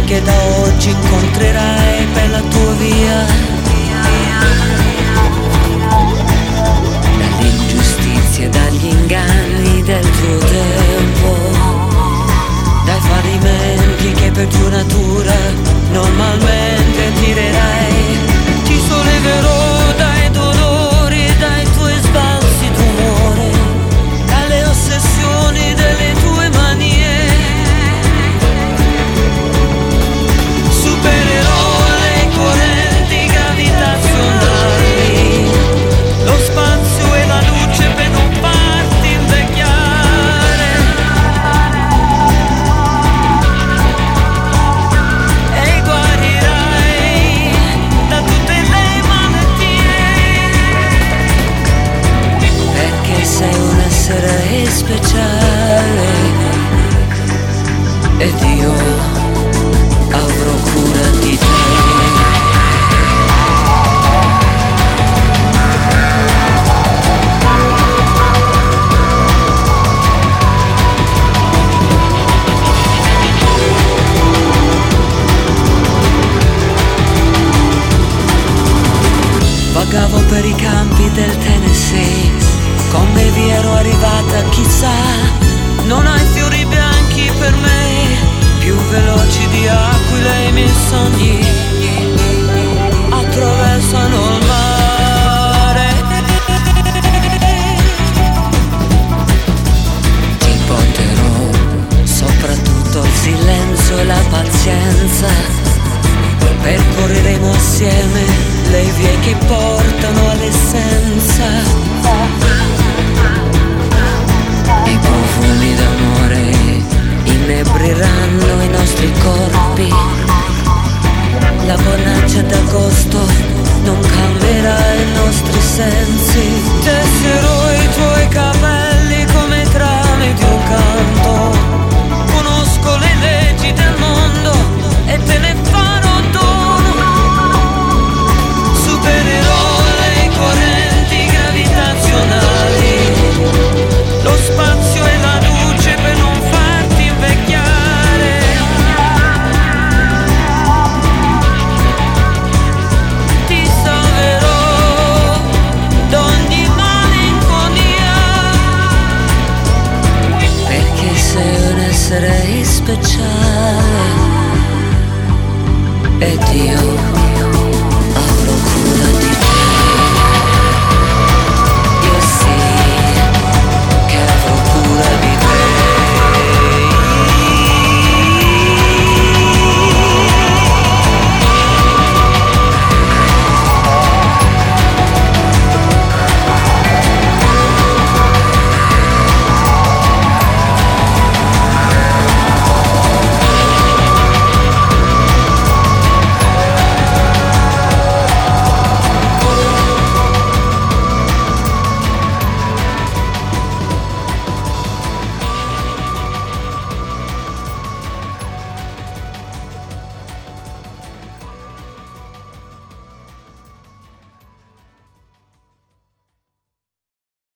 che da oggi incontrerai per la tua via. Dalle ingiustizie, dagli inganni del tuo tempo, dai fallimenti che per tua natura normalmente tirerai. Ti solleverò dai dolori, dai tuoi sbalzi d'umore, dalle ossessioni delle tue manie. Supererò le correnti gravitazionali, lo spazio e la luce per non farti invecchiare. E guarirai da tutte le malattie, perché sei un essere speciale ed io avrò cura di te. Vagavo per i campi del Tennessee, come vi ero arrivata chissà. Non hai fiori bianchi per me, più veloci di aquile i miei sogni attraversano il mare. Ti porterò soprattutto il silenzio e la pazienza, percorreremo assieme le vie che portano all'essenza. I profumi d'amore inebriranno i nostri corpi, la bonaccia d'agosto non cambierà i nostri sensi. Tesserò i tuoi capelli come trame di un canto, conosco le leggi del mondo e te ne farò dono. Supererò le correnti gravitazionali, lo spazio e la luce per non farti invecchiare. Ti salverò da ogni malinconia, perché sei un essere speciale ed io